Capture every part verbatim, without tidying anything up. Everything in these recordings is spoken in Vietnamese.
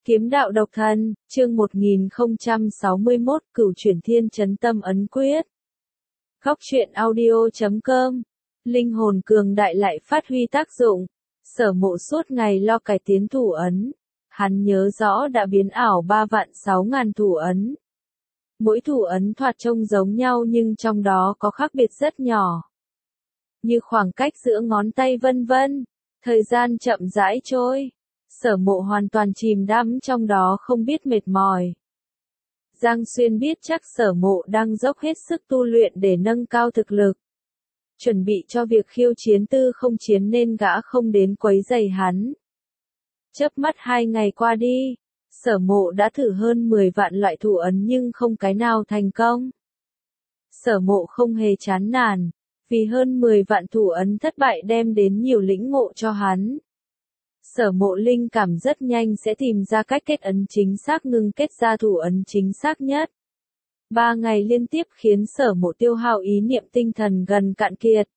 Kiếm đạo độc thân, chương một nghìn không trăm sáu mươi mốt, Cửu Chuyển Thiên Chấn Tâm Ấn Quyết. Góc truyện audio chấm com. Linh hồn cường đại lại phát huy tác dụng. Sở Mộ suốt ngày lo cải tiến thủ ấn. Hắn nhớ rõ đã biến ảo ba vạn sáu ngàn thủ ấn. Mỗi thủ ấn thoạt trông giống nhau nhưng trong đó có khác biệt rất nhỏ. Như khoảng cách giữa ngón tay vân vân. Thời gian chậm rãi trôi. Sở Mộ hoàn toàn chìm đắm trong đó không biết mệt mỏi. Giang Xuyên biết chắc Sở Mộ đang dốc hết sức tu luyện để nâng cao thực lực. Chuẩn bị cho việc khiêu chiến tư không chiến nên gã không đến quấy rầy hắn. Chớp mắt hai ngày qua đi, Sở Mộ đã thử hơn mười vạn loại thủ ấn nhưng không cái nào thành công. Sở Mộ không hề chán nản, vì hơn mười vạn thủ ấn thất bại đem đến nhiều lĩnh ngộ cho hắn. Sở Mộ linh cảm rất nhanh sẽ tìm ra cách kết ấn chính xác ngưng kết ra thủ ấn chính xác nhất. Ba ngày liên tiếp khiến Sở Mộ tiêu hao ý niệm tinh thần gần cạn kiệt.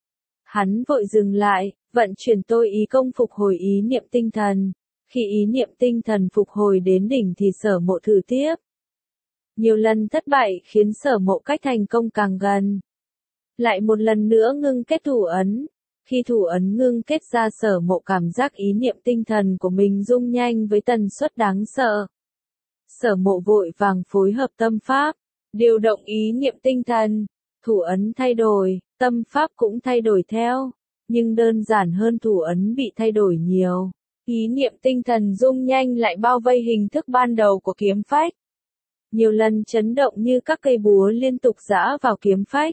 Hắn vội dừng lại, vận chuyển tôi ý công phục hồi ý niệm tinh thần. Khi ý niệm tinh thần phục hồi đến đỉnh thì Sở Mộ thử tiếp. Nhiều lần thất bại khiến Sở Mộ cách thành công càng gần. Lại một lần nữa ngưng kết thủ ấn. Khi thủ ấn ngưng kết ra Sở Mộ cảm giác ý niệm tinh thần của mình rung nhanh với tần suất đáng sợ. Sở Mộ vội vàng phối hợp tâm pháp, điều động ý niệm tinh thần, thủ ấn thay đổi, tâm pháp cũng thay đổi theo, nhưng đơn giản hơn thủ ấn bị thay đổi nhiều. Ý niệm tinh thần rung nhanh lại bao vây hình thức ban đầu của kiếm phách. Nhiều lần chấn động như các cây búa liên tục giã vào kiếm phách.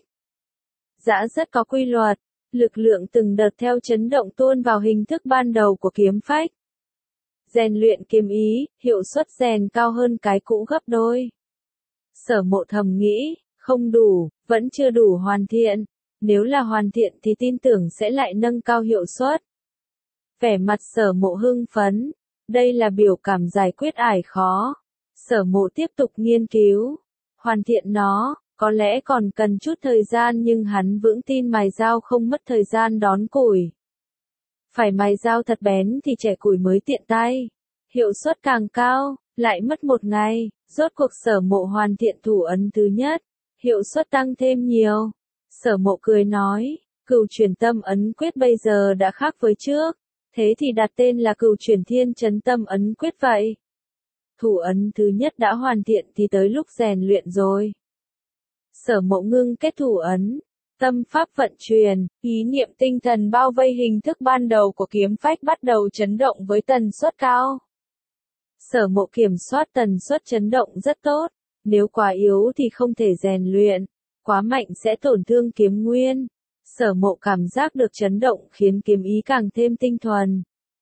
Giã rất có quy luật. Lực lượng từng đợt theo chấn động tuôn vào hình thức ban đầu của kiếm phách. Rèn luyện kiếm ý, hiệu suất rèn cao hơn cái cũ gấp đôi. Sở Mộ thầm nghĩ, không đủ, vẫn chưa đủ hoàn thiện. Nếu là hoàn thiện thì tin tưởng sẽ lại nâng cao hiệu suất. Vẻ mặt Sở Mộ hưng phấn. Đây là biểu cảm giải quyết ải khó. Sở Mộ tiếp tục nghiên cứu. Hoàn thiện nó. Có lẽ còn cần chút thời gian nhưng hắn vững tin mài dao không mất thời gian đón củi. Phải mài dao thật bén thì chẻ củi mới tiện tay. Hiệu suất càng cao, lại mất một ngày, rốt cuộc Sở Mộ hoàn thiện thủ ấn thứ nhất. Hiệu suất tăng thêm nhiều. Sở Mộ cười nói, Cửu Chuyển Tâm Ấn Quyết bây giờ đã khác với trước. Thế thì đặt tên là Cửu Chuyển Thiên Chấn Tâm Ấn Quyết vậy. Thủ ấn thứ nhất đã hoàn thiện thì tới lúc rèn luyện rồi. Sở Mộ ngưng kết thủ ấn, tâm pháp vận chuyển, ý niệm tinh thần bao vây hình thức ban đầu của kiếm phách bắt đầu chấn động với tần suất cao. Sở Mộ kiểm soát tần suất chấn động rất tốt, nếu quá yếu thì không thể rèn luyện, quá mạnh sẽ tổn thương kiếm nguyên. Sở Mộ cảm giác được chấn động khiến kiếm ý càng thêm tinh thuần.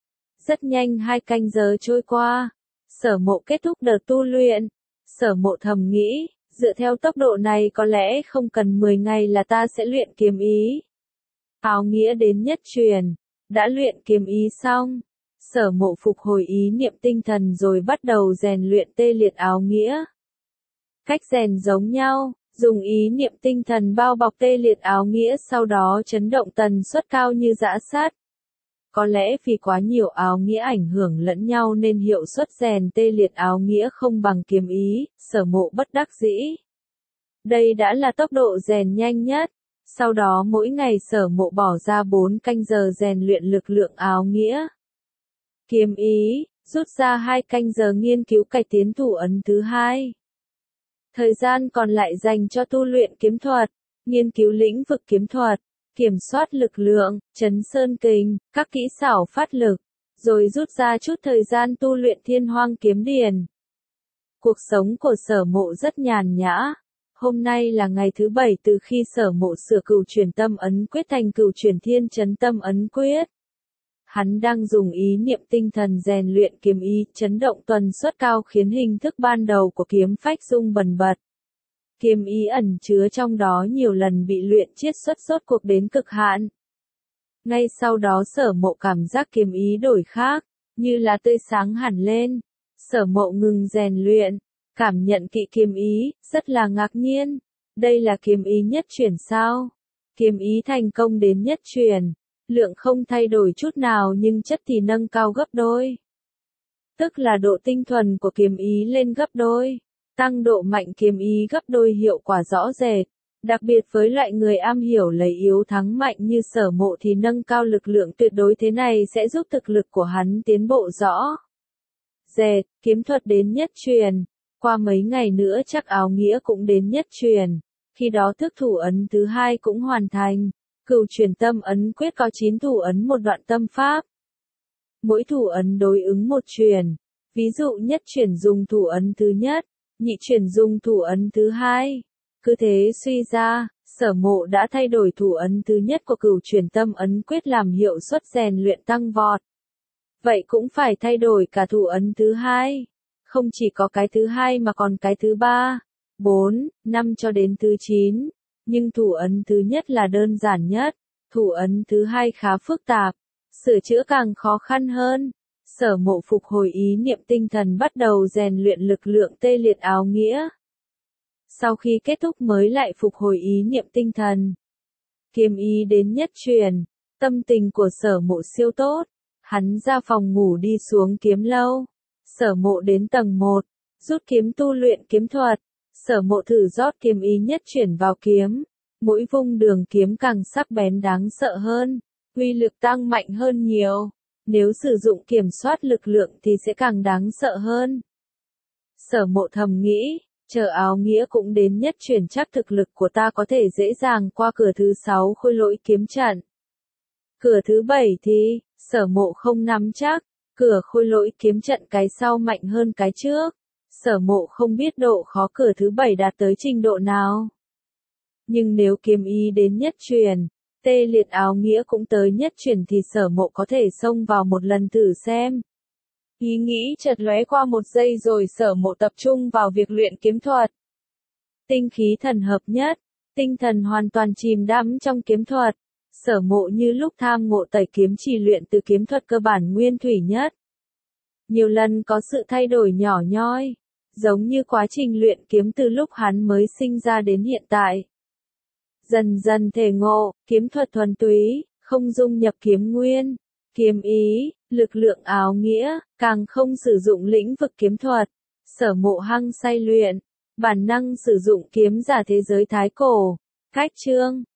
Rất nhanh hai canh giờ trôi qua, Sở Mộ kết thúc đợt tu luyện. Sở Mộ thầm nghĩ, dựa theo tốc độ này có lẽ không cần mười ngày là ta sẽ luyện kiếm ý. Áo nghĩa đến nhất truyền, đã luyện kiếm ý xong. Sở Mộ phục hồi ý niệm tinh thần rồi bắt đầu rèn luyện tê liệt áo nghĩa. Cách rèn giống nhau, dùng ý niệm tinh thần bao bọc tê liệt áo nghĩa sau đó chấn động tần suất cao như giã sắt. Có lẽ vì quá nhiều áo nghĩa ảnh hưởng lẫn nhau nên hiệu suất rèn tê liệt áo nghĩa không bằng kiếm ý, Sở Mộ bất đắc dĩ. Đây đã là tốc độ rèn nhanh nhất. Sau đó mỗi ngày Sở Mộ bỏ ra bốn canh giờ rèn luyện lực lượng áo nghĩa. Kiếm ý, rút ra hai canh giờ nghiên cứu cải tiến thủ ấn thứ hai. Thời gian còn lại dành cho tu luyện kiếm thuật, nghiên cứu lĩnh vực kiếm thuật. Kiểm soát lực lượng, chấn sơn kình, các kỹ xảo phát lực, rồi rút ra chút thời gian tu luyện Thiên Hoang Kiếm Điển. Cuộc sống của Sở Mộ rất nhàn nhã. Hôm nay là ngày thứ bảy từ khi Sở Mộ sửa Cửu Chuyển Tâm Ấn Quyết thành Cửu Chuyển Thiên Chấn Tâm Ấn Quyết. Hắn đang dùng ý niệm tinh thần rèn luyện kiếm ý, chấn động tần suất cao khiến hình thức ban đầu của kiếm phách rung bần bật. Kiếm ý ẩn chứa trong đó nhiều lần bị luyện chiết xuất rốt cuộc đến cực hạn. Ngay sau đó Sở Mộ cảm giác kiếm ý đổi khác, như là tươi sáng hẳn lên. Sở Mộ ngừng rèn luyện, cảm nhận kỹ kiếm ý, rất là ngạc nhiên. Đây là kiếm ý nhất chuyển sao? Kiếm ý thành công đến nhất chuyển, lượng không thay đổi chút nào nhưng chất thì nâng cao gấp đôi. tức là độ tinh thuần của kiếm ý lên gấp đôi, tăng độ mạnh kiếm ý gấp đôi hiệu quả rõ rệt. Đặc biệt với loại người am hiểu lấy yếu thắng mạnh như Sở Mộ thì nâng cao lực lượng tuyệt đối thế này sẽ giúp thực lực của hắn tiến bộ rõ rệt. Kiếm thuật đến nhất truyền, qua mấy ngày nữa chắc áo nghĩa cũng đến nhất truyền, khi đó thức thủ ấn thứ hai cũng hoàn thành. Cửu truyền tâm ấn quyết có chín thủ ấn một đoạn tâm pháp. Mỗi thủ ấn đối ứng một truyền, ví dụ nhất truyền dùng thủ ấn thứ nhất, nhị truyền dùng thủ ấn thứ hai. Cứ thế suy ra, Sở Mộ đã thay đổi thủ ấn thứ nhất của cửu truyền tâm ấn quyết làm hiệu suất rèn luyện tăng vọt. Vậy cũng phải thay đổi cả thủ ấn thứ hai. Không chỉ có cái thứ hai mà còn cái thứ ba, bốn, năm cho đến thứ chín. Nhưng thủ ấn thứ nhất là đơn giản nhất, thủ ấn thứ hai khá phức tạp, sửa chữa càng khó khăn hơn. Sở Mộ phục hồi ý niệm tinh thần bắt đầu rèn luyện lực lượng tê liệt áo nghĩa. Sau khi kết thúc mới lại phục hồi ý niệm tinh thần. Kiếm ý đến nhất truyền, tâm tình của Sở Mộ siêu tốt. Hắn ra phòng ngủ đi xuống kiếm lâu. Sở Mộ đến tầng một, rút kiếm tu luyện kiếm thuật. Sở Mộ thử rót kiếm ý nhất chuyển vào kiếm. Mỗi vung đường kiếm càng sắc bén đáng sợ hơn, uy lực tăng mạnh hơn nhiều. Nếu sử dụng kiểm soát lực lượng thì sẽ càng đáng sợ hơn. Sở Mộ thầm nghĩ, chờ áo nghĩa cũng đến nhất chuyển chắc thực lực của ta có thể dễ dàng qua cửa thứ sáu khôi lỗi kiếm trận. Cửa thứ bảy thì, Sở Mộ không nắm chắc, cửa khôi lỗi kiếm trận cái sau mạnh hơn cái trước. Sở Mộ không biết độ khó cửa thứ bảy đạt tới trình độ nào. Nhưng nếu kiếm ý đến nhất truyền, tê liệt áo nghĩa cũng tới nhất truyền thì Sở Mộ có thể xông vào một lần thử xem. Ý nghĩ chợt lóe qua một giây rồi Sở Mộ tập trung vào việc luyện kiếm thuật. Tinh khí thần hợp nhất, tinh thần hoàn toàn chìm đắm trong kiếm thuật. Sở Mộ như lúc tham ngộ tẩy kiếm chỉ luyện từ kiếm thuật cơ bản nguyên thủy nhất. Nhiều lần có sự thay đổi nhỏ nhoi, giống như quá trình luyện kiếm từ lúc hắn mới sinh ra đến hiện tại. Dần dần thể ngộ, kiếm thuật thuần túy, không dung nhập kiếm nguyên, kiếm ý, lực lượng áo nghĩa, càng không sử dụng lĩnh vực kiếm thuật. Sở Mộ hăng say luyện, bản năng sử dụng kiếm giả thế giới thái cổ, cách chương.